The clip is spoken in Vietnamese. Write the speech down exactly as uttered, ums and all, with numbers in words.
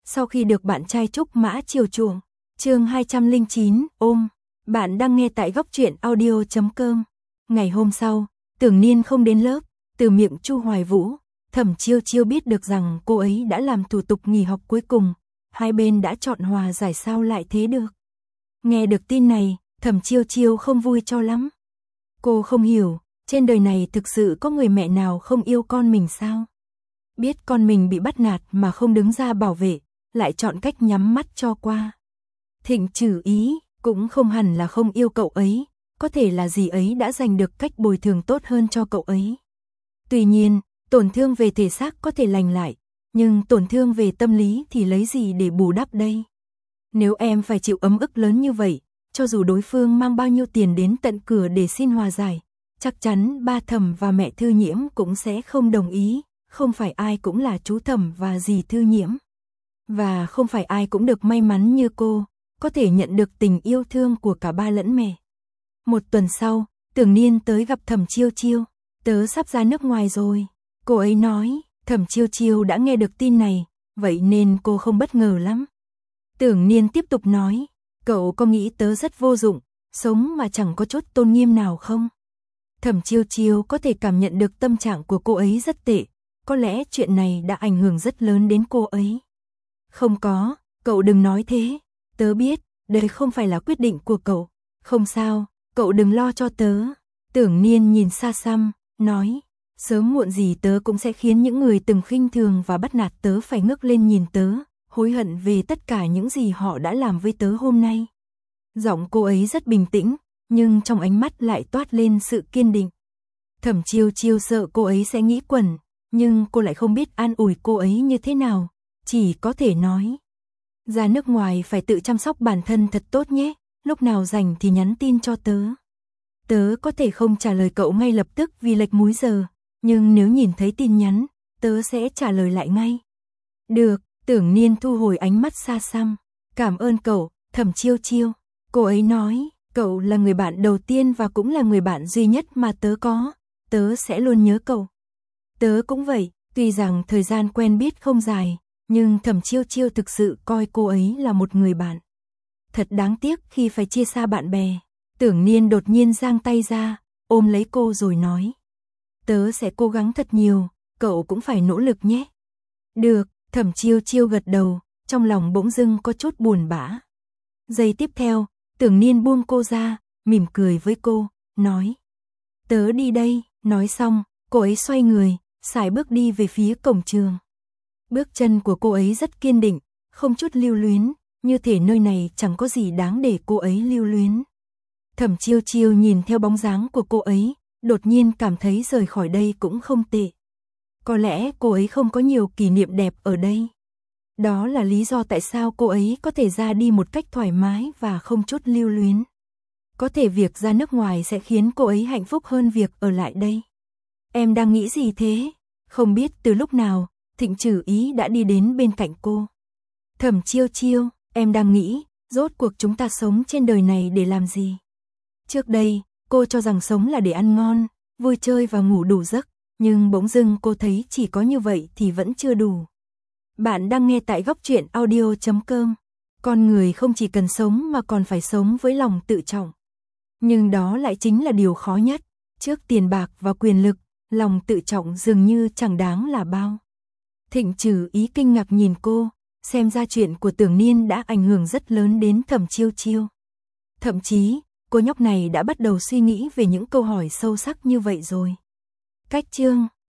sau khi được bạn trai Trúc Mã chiều chuộng. Chương hai trăm lẻ chín, ôm. Bạn đang nghe tại góc truyện audio chấm com. Ngày hôm sau, Tưởng Niên không đến lớp, từ miệng Chu Hoài Vũ, Thẩm Chiêu Chiêu biết được rằng cô ấy đã làm thủ tục nghỉ học cuối cùng, hai bên đã chọn hòa giải, sao lại thế được. Nghe được tin này, Thẩm Chiêu Chiêu không vui cho lắm. Cô không hiểu, trên đời này thực sự có người mẹ nào không yêu con mình sao? Biết con mình bị bắt nạt mà không đứng ra bảo vệ, lại chọn cách nhắm mắt cho qua. Thịnh Trử Ý cũng không hẳn là không yêu cậu ấy, có thể là dì ấy đã giành được cách bồi thường tốt hơn cho cậu ấy. Tuy nhiên, tổn thương về thể xác có thể lành lại, nhưng tổn thương về tâm lý thì lấy gì để bù đắp đây? Nếu em phải chịu ấm ức lớn như vậy, cho dù đối phương mang bao nhiêu tiền đến tận cửa để xin hòa giải, chắc chắn ba Thẩm và mẹ Thư Nhiễm cũng sẽ không đồng ý, không phải ai cũng là chú Thẩm và dì Thư Nhiễm. Và không phải ai cũng được may mắn như cô, có thể nhận được tình yêu thương của cả ba lẫn mẹ. Một tuần sau, Tưởng Niên tới gặp Thẩm Chiêu Chiêu. Tớ sắp ra nước ngoài rồi, cô ấy nói. Thẩm Chiêu Chiêu đã nghe được tin này, vậy nên cô không bất ngờ lắm. Tưởng Niên tiếp tục nói, cậu có nghĩ tớ rất vô dụng, sống mà chẳng có chút tôn nghiêm nào không? Thẩm Chiêu Chiêu có thể cảm nhận được tâm trạng của cô ấy rất tệ, có lẽ chuyện này đã ảnh hưởng rất lớn đến cô ấy. Không có, cậu đừng nói thế, tớ biết, đây không phải là quyết định của cậu, không sao, cậu đừng lo cho tớ. Tưởng Niên nhìn xa xăm, nói, sớm muộn gì tớ cũng sẽ khiến những người từng khinh thường và bắt nạt tớ phải ngước lên nhìn tớ, hối hận về tất cả những gì họ đã làm với tớ hôm nay. Giọng cô ấy rất bình tĩnh, nhưng trong ánh mắt lại toát lên sự kiên định. Thẩm Chiêu Chiêu sợ cô ấy sẽ nghĩ quẩn, nhưng cô lại không biết an ủi cô ấy như thế nào, chỉ có thể nói. Ra nước ngoài phải tự chăm sóc bản thân thật tốt nhé, lúc nào rảnh thì nhắn tin cho tớ. Tớ có thể không trả lời cậu ngay lập tức vì lệch múi giờ, nhưng nếu nhìn thấy tin nhắn, tớ sẽ trả lời lại ngay. Được, Tưởng Niên thu hồi ánh mắt xa xăm. Cảm ơn cậu, Thẩm Chiêu Chiêu. Cô ấy nói, cậu là người bạn đầu tiên và cũng là người bạn duy nhất mà tớ có, tớ sẽ luôn nhớ cậu. Tớ cũng vậy, tuy rằng thời gian quen biết không dài, nhưng Thẩm Chiêu Chiêu thực sự coi cô ấy là một người bạn. Thật đáng tiếc khi phải chia xa bạn bè. Tưởng Niên đột nhiên giang tay ra, ôm lấy cô rồi nói. Tớ sẽ cố gắng thật nhiều, cậu cũng phải nỗ lực nhé. Được, Thẩm Chiêu Chiêu gật đầu, trong lòng bỗng dưng có chút buồn bã. Giây tiếp theo, Tưởng Niên buông cô ra, mỉm cười với cô, nói. Tớ đi đây, nói xong, cô ấy xoay người, sải bước đi về phía cổng trường. Bước chân của cô ấy rất kiên định, không chút lưu luyến, như thể nơi này chẳng có gì đáng để cô ấy lưu luyến. Thẩm Chiêu Chiêu nhìn theo bóng dáng của cô ấy, đột nhiên cảm thấy rời khỏi đây cũng không tệ. Có lẽ cô ấy không có nhiều kỷ niệm đẹp ở đây. Đó là lý do tại sao cô ấy có thể ra đi một cách thoải mái và không chút lưu luyến. Có thể việc ra nước ngoài sẽ khiến cô ấy hạnh phúc hơn việc ở lại đây. Em đang nghĩ gì thế? Không biết từ lúc nào, Thịnh Trử Ý đã đi đến bên cạnh cô. Thẩm Chiêu Chiêu, em đang nghĩ, rốt cuộc chúng ta sống trên đời này để làm gì? Trước đây, cô cho rằng sống là để ăn ngon, vui chơi và ngủ đủ giấc, nhưng bỗng dưng cô thấy chỉ có như vậy thì vẫn chưa đủ. Bạn đang nghe tại góc truyện audio chấm com. Con người không chỉ cần sống mà còn phải sống với lòng tự trọng. Nhưng đó lại chính là điều khó nhất. Trước tiền bạc và quyền lực, lòng tự trọng dường như chẳng đáng là bao. Thịnh Trử Ý kinh ngạc nhìn cô, xem ra chuyện của Tưởng Niên đã ảnh hưởng rất lớn đến Thẩm Chiêu Chiêu. Thậm chí, cô nhóc này đã bắt đầu suy nghĩ về những câu hỏi sâu sắc như vậy rồi. Cách chương